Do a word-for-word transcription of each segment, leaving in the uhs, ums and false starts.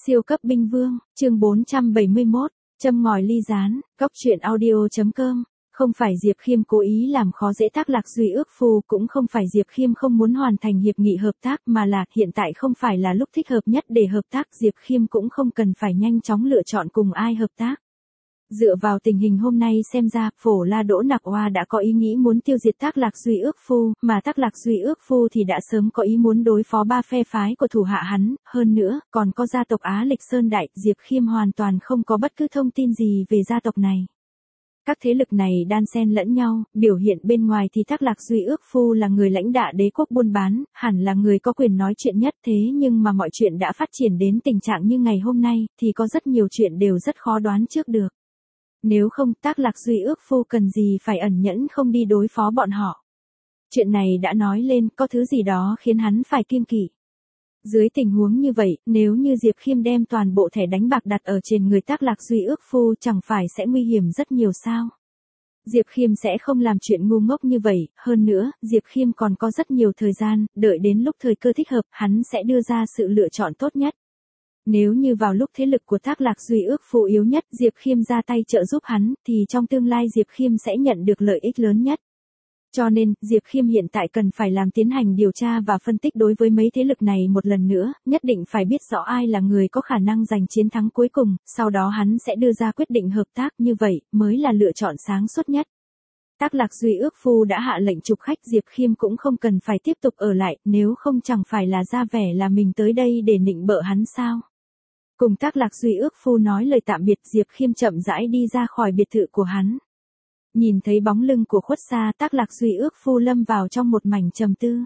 Siêu cấp binh vương, chương bốn trăm bảy mươi mốt, châm ngòi ly gián, góc truyện audio.com. Không phải Diệp Khiêm cố ý làm khó dễ Tác Lạc Duy ước phu, cũng không phải Diệp Khiêm không muốn hoàn thành hiệp nghị hợp tác, mà là hiện tại không phải là lúc thích hợp nhất để hợp tác. Diệp Khiêm cũng không cần phải nhanh chóng lựa chọn cùng ai hợp tác. Dựa vào tình hình hôm nay xem ra, Phổ La Đỗ Nặc Oa đã có ý nghĩ muốn tiêu diệt Tác Lạc Duy ước phu, mà Tác Lạc Duy ước phu thì đã sớm có ý muốn đối phó ba phe phái của thủ hạ hắn, hơn nữa, còn có gia tộc Á Lịch Sơn Đại. Diệp Khiêm hoàn toàn không có bất cứ thông tin gì về gia tộc này. Các thế lực này đan xen lẫn nhau, biểu hiện bên ngoài thì Tác Lạc Duy ước phu là người lãnh đạo đế quốc buôn bán, hẳn là người có quyền nói chuyện nhất, thế nhưng mà mọi chuyện đã phát triển đến tình trạng như ngày hôm nay, thì có rất nhiều chuyện đều rất khó đoán trước được. Nếu không, Tác Lạc Duy ước phu cần gì phải ẩn nhẫn không đi đối phó bọn họ. Chuyện này đã nói lên, có thứ gì đó khiến hắn phải kiêng kỵ. Dưới tình huống như vậy, nếu như Diệp Khiêm đem toàn bộ thẻ đánh bạc đặt ở trên người Tác Lạc Duy ước phu, chẳng phải sẽ nguy hiểm rất nhiều sao? Diệp Khiêm sẽ không làm chuyện ngu ngốc như vậy, hơn nữa, Diệp Khiêm còn có rất nhiều thời gian, đợi đến lúc thời cơ thích hợp, hắn sẽ đưa ra sự lựa chọn tốt nhất. Nếu như vào lúc thế lực của Tác Lạc Duy ước phu yếu nhất, Diệp Khiêm ra tay trợ giúp hắn, thì trong tương lai Diệp Khiêm sẽ nhận được lợi ích lớn nhất. Cho nên, Diệp Khiêm hiện tại cần phải làm tiến hành điều tra và phân tích đối với mấy thế lực này một lần nữa, nhất định phải biết rõ ai là người có khả năng giành chiến thắng cuối cùng, sau đó hắn sẽ đưa ra quyết định hợp tác, như vậy, mới là lựa chọn sáng suốt nhất. Tác Lạc Duy ước phu đã hạ lệnh trục khách, Diệp Khiêm cũng không cần phải tiếp tục ở lại, nếu không chẳng phải là ra vẻ là mình tới đây để nịnh bợ hắn sao. Cùng Tác Lạc Duy ước phu nói lời tạm biệt, Diệp Khiêm chậm rãi đi ra khỏi biệt thự của hắn. Nhìn thấy bóng lưng của khuất xa, Tác Lạc Duy ước phu lâm vào trong một mảnh trầm tư.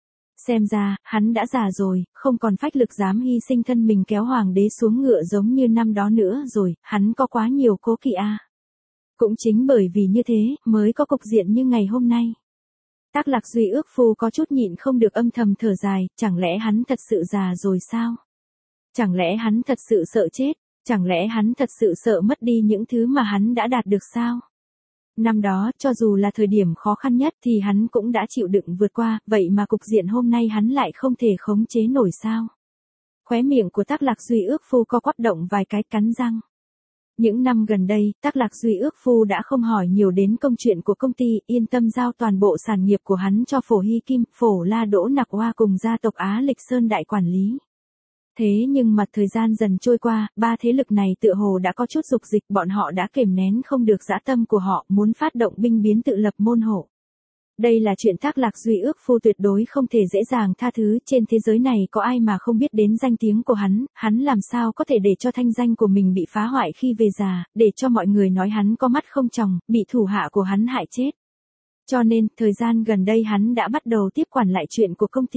Xem ra, hắn đã già rồi, không còn phách lực dám hy sinh thân mình kéo hoàng đế xuống ngựa giống như năm đó nữa rồi, hắn có quá nhiều cố kỵ a. Cũng chính bởi vì như thế, mới có cục diện như ngày hôm nay. Tác Lạc Duy ước phu có chút nhịn không được âm thầm thở dài, chẳng lẽ hắn thật sự già rồi sao? Chẳng lẽ hắn thật sự sợ chết? Chẳng lẽ hắn thật sự sợ mất đi những thứ mà hắn đã đạt được sao? Năm đó, cho dù là thời điểm khó khăn nhất thì hắn cũng đã chịu đựng vượt qua, vậy mà cục diện hôm nay hắn lại không thể khống chế nổi sao? Khóe miệng của Tác Lạc Duy ước phu co quắp động vài cái, cắn răng. Những năm gần đây, Tác Lạc Duy ước phu đã không hỏi nhiều đến công chuyện của công ty, yên tâm giao toàn bộ sản nghiệp của hắn cho Phổ Hy Kim, Phổ La Đỗ Nặc Oa cùng gia tộc Á Lịch Sơn Đại quản lý. Thế nhưng mà thời gian dần trôi qua, ba thế lực này tựa hồ đã có chút dục dịch, bọn họ đã kềm nén không được dã tâm của họ, muốn phát động binh biến tự lập môn hộ. Đây là chuyện Tác Lạc Duy ước phu tuyệt đối không thể dễ dàng tha thứ, trên thế giới này có ai mà không biết đến danh tiếng của hắn, hắn làm sao có thể để cho thanh danh của mình bị phá hoại khi về già, để cho mọi người nói hắn có mắt không tròng, bị thủ hạ của hắn hại chết. Cho nên, thời gian gần đây hắn đã bắt đầu tiếp quản lại chuyện của công ty.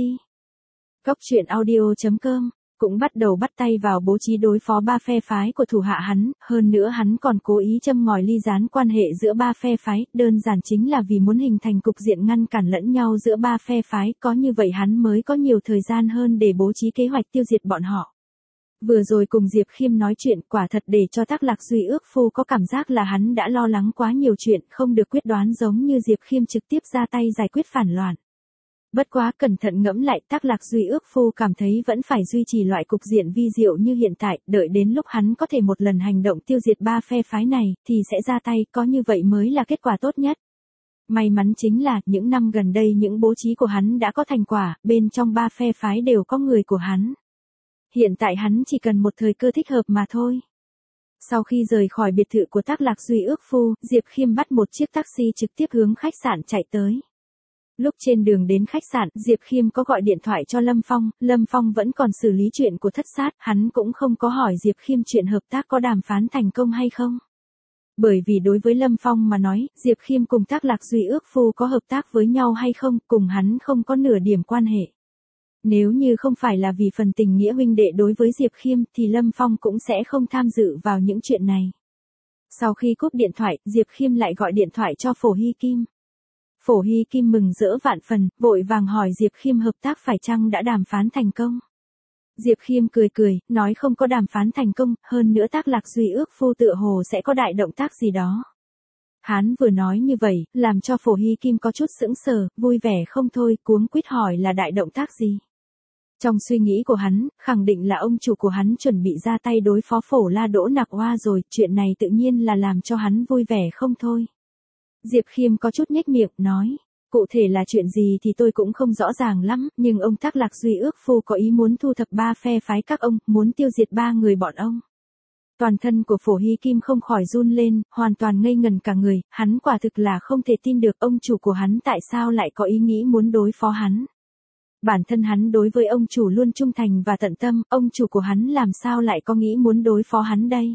Góc truyện audio.com cũng bắt đầu bắt tay vào bố trí đối phó ba phe phái của thủ hạ hắn, hơn nữa hắn còn cố ý châm ngòi ly gián quan hệ giữa ba phe phái, đơn giản chính là vì muốn hình thành cục diện ngăn cản lẫn nhau giữa ba phe phái, có như vậy hắn mới có nhiều thời gian hơn để bố trí kế hoạch tiêu diệt bọn họ. Vừa rồi cùng Diệp Khiêm nói chuyện, quả thật để cho Tác Lạc Duy ước phu có cảm giác là hắn đã lo lắng quá nhiều chuyện, không được quyết đoán giống như Diệp Khiêm trực tiếp ra tay giải quyết phản loạn. Bất quá cẩn thận ngẫm lại, Tác Lạc Duy ước phu cảm thấy vẫn phải duy trì loại cục diện vi diệu như hiện tại, đợi đến lúc hắn có thể một lần hành động tiêu diệt ba phe phái này, thì sẽ ra tay, có như vậy mới là kết quả tốt nhất. May mắn chính là, những năm gần đây những bố trí của hắn đã có thành quả, bên trong ba phe phái đều có người của hắn. Hiện tại hắn chỉ cần một thời cơ thích hợp mà thôi. Sau khi rời khỏi biệt thự của Tác Lạc Duy ước phu, Diệp Khiêm bắt một chiếc taxi trực tiếp hướng khách sạn chạy tới. Lúc trên đường đến khách sạn, Diệp Khiêm có gọi điện thoại cho Lâm Phong, Lâm Phong vẫn còn xử lý chuyện của thất sát, hắn cũng không có hỏi Diệp Khiêm chuyện hợp tác có đàm phán thành công hay không. Bởi vì đối với Lâm Phong mà nói, Diệp Khiêm cùng Tác Lạc Duy ước phu có hợp tác với nhau hay không, cùng hắn không có nửa điểm quan hệ. Nếu như không phải là vì phần tình nghĩa huynh đệ đối với Diệp Khiêm, thì Lâm Phong cũng sẽ không tham dự vào những chuyện này. Sau khi cúp điện thoại, Diệp Khiêm lại gọi điện thoại cho Phổ Hy Kim. Phổ Hy Kim mừng rỡ vạn phần, vội vàng hỏi Diệp Khiêm hợp tác phải chăng đã đàm phán thành công. Diệp Khiêm cười cười, nói không có đàm phán thành công, hơn nữa Tác Lạc Duy ước phu tựa hồ sẽ có đại động tác gì đó. Hắn vừa nói như vậy, làm cho Phổ Hy Kim có chút sững sờ, vui vẻ không thôi, cuống quýt hỏi là đại động tác gì. Trong suy nghĩ của hắn, khẳng định là ông chủ của hắn chuẩn bị ra tay đối phó Phổ La Đỗ Nặc Oa rồi, chuyện này tự nhiên là làm cho hắn vui vẻ không thôi. Diệp Khiêm có chút nhếch miệng, nói, cụ thể là chuyện gì thì tôi cũng không rõ ràng lắm, nhưng ông Thác Lạc Duy ước phu có ý muốn thu thập ba phe phái các ông, muốn tiêu diệt ba người bọn ông. Toàn thân của Phổ Hy Kim không khỏi run lên, hoàn toàn ngây ngần cả người, hắn quả thực là không thể tin được ông chủ của hắn tại sao lại có ý nghĩ muốn đối phó hắn. Bản thân hắn đối với ông chủ luôn trung thành và tận tâm, ông chủ của hắn làm sao lại có nghĩ muốn đối phó hắn đây?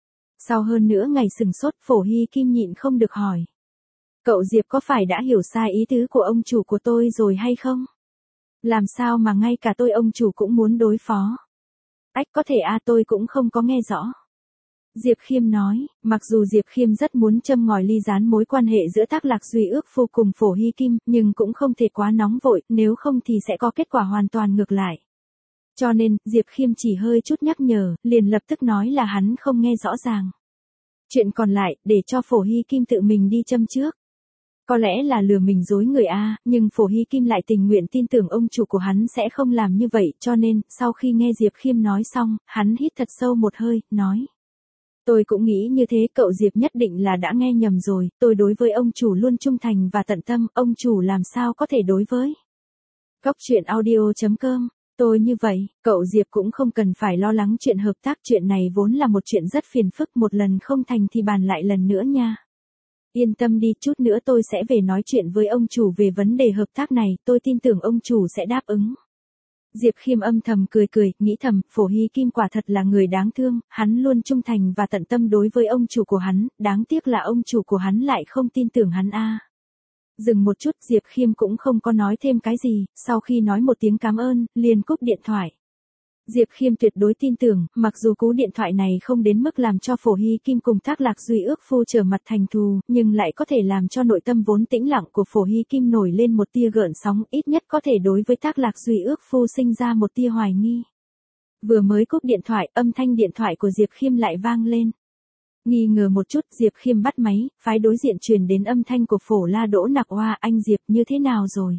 Sau hơn nửa ngày sừng sốt, Phổ Hy Kim nhịn không được hỏi. Cậu Diệp có phải đã hiểu sai ý tứ của ông chủ của tôi rồi hay không? Làm sao mà ngay cả tôi ông chủ cũng muốn đối phó? Ách có thể à tôi cũng không có nghe rõ. Diệp Khiêm nói, mặc dù Diệp Khiêm rất muốn châm ngòi ly gián mối quan hệ giữa Thác Lạc Duy ước phu cùng Phổ Hy Kim, nhưng cũng không thể quá nóng vội, nếu không thì sẽ có kết quả hoàn toàn ngược lại. Cho nên, Diệp Khiêm chỉ hơi chút nhắc nhở, liền lập tức nói là hắn không nghe rõ ràng. Chuyện còn lại, để cho Phổ Hy Kim tự mình đi châm trước. Có lẽ là lừa mình dối người a, nhưng Phổ Hy Kim lại tình nguyện tin tưởng ông chủ của hắn sẽ không làm như vậy, cho nên, sau khi nghe Diệp Khiêm nói xong, hắn hít thật sâu một hơi, nói. Tôi cũng nghĩ như thế, cậu Diệp nhất định là đã nghe nhầm rồi, tôi đối với ông chủ luôn trung thành và tận tâm, ông chủ làm sao có thể đối với. Góc truyện audio chấm com, tôi như vậy, cậu Diệp cũng không cần phải lo lắng chuyện hợp tác, chuyện này vốn là một chuyện rất phiền phức, một lần không thành thì bàn lại lần nữa nha. Yên tâm đi, chút nữa tôi sẽ về nói chuyện với ông chủ về vấn đề hợp tác này, tôi tin tưởng ông chủ sẽ đáp ứng. Diệp Khiêm âm thầm cười cười, nghĩ thầm, Phổ Hy Kim quả thật là người đáng thương, hắn luôn trung thành và tận tâm đối với ông chủ của hắn, đáng tiếc là ông chủ của hắn lại không tin tưởng hắn a. Dừng một chút, Diệp Khiêm cũng không có nói thêm cái gì, sau khi nói một tiếng cảm ơn, liền cúp điện thoại. Diệp Khiêm tuyệt đối tin tưởng, mặc dù cú điện thoại này không đến mức làm cho Phổ Hy Kim cùng Thác Lạc Duy ước phu trở mặt thành thù, nhưng lại có thể làm cho nội tâm vốn tĩnh lặng của Phổ Hy Kim nổi lên một tia gợn sóng, ít nhất có thể đối với Thác Lạc Duy ước phu sinh ra một tia hoài nghi. Vừa mới cúp điện thoại, âm thanh điện thoại của Diệp Khiêm lại vang lên. Nghi ngờ một chút, Diệp Khiêm bắt máy, phái đối diện truyền đến âm thanh của Phổ La Đỗ Nặc Oa, anh Diệp như thế nào rồi?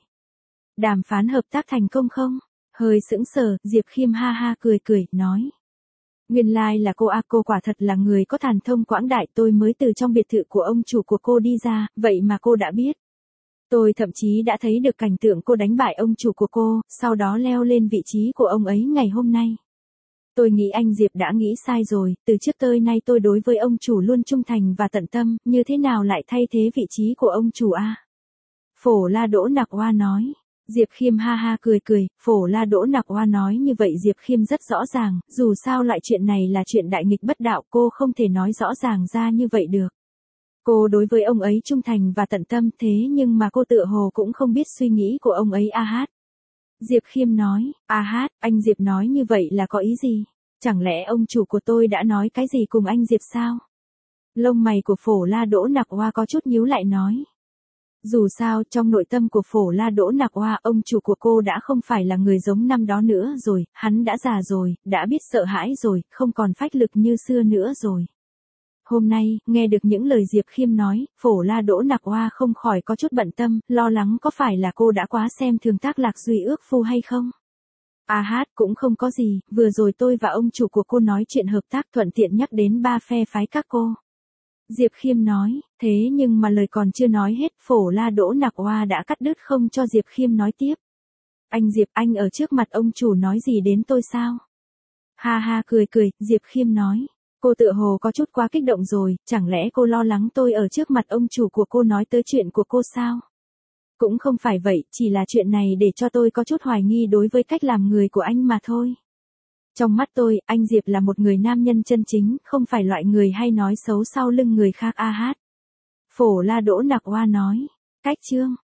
Đàm phán hợp tác thành công không? Hơi sững sờ, Diệp Khiêm ha ha cười cười, nói. Nguyên lai like là cô a, cô quả thật là người có thần thông quảng đại, tôi mới từ trong biệt thự của ông chủ của cô đi ra, vậy mà cô đã biết. Tôi thậm chí đã thấy được cảnh tượng cô đánh bại ông chủ của cô, sau đó leo lên vị trí của ông ấy ngày hôm nay. Tôi nghĩ anh Diệp đã nghĩ sai rồi, từ trước tới nay tôi đối với ông chủ luôn trung thành và tận tâm, như thế nào lại thay thế vị trí của ông chủ a? Phổ La Đỗ Nặc Oa nói. Diệp Khiêm ha ha cười cười, Phổ La Đỗ Nặc Oa nói như vậy Diệp Khiêm rất rõ ràng, dù sao loại chuyện này là chuyện đại nghịch bất đạo, cô không thể nói rõ ràng ra như vậy được. Cô đối với ông ấy trung thành và tận tâm, thế nhưng mà cô tựa hồ cũng không biết suy nghĩ của ông ấy a hát. Diệp Khiêm nói, a hát, anh Diệp nói như vậy là có ý gì? Chẳng lẽ ông chủ của tôi đã nói cái gì cùng anh Diệp sao? Lông mày của Phổ La Đỗ Nặc Oa có chút nhíu lại nói. Dù sao, trong nội tâm của Phổ La Đỗ Nặc Oa, ông chủ của cô đã không phải là người giống năm đó nữa rồi, hắn đã già rồi, đã biết sợ hãi rồi, không còn phách lực như xưa nữa rồi. Hôm nay, nghe được những lời Diệp Khiêm nói, Phổ La Đỗ Nặc Oa không khỏi có chút bận tâm, lo lắng có phải là cô đã quá xem thường Thác Lạc Duy ước phu hay không? À hát, cũng không có gì, vừa rồi tôi và ông chủ của cô nói chuyện hợp tác, thuận tiện nhắc đến ba phe phái các cô. Diệp Khiêm nói, thế nhưng mà lời còn chưa nói hết, Phổ La Đỗ Nặc Oa đã cắt đứt không cho Diệp Khiêm nói tiếp. Anh Diệp, anh ở trước mặt ông chủ nói gì đến tôi sao? Ha ha cười cười, Diệp Khiêm nói, cô tựa hồ có chút quá kích động rồi, chẳng lẽ cô lo lắng tôi ở trước mặt ông chủ của cô nói tới chuyện của cô sao? Cũng không phải vậy, chỉ là chuyện này để cho tôi có chút hoài nghi đối với cách làm người của anh mà thôi. Trong mắt tôi, anh Diệp là một người nam nhân chân chính, không phải loại người hay nói xấu sau lưng người khác a hát. Phổ La Đỗ Nặc Oa nói. Cách chương.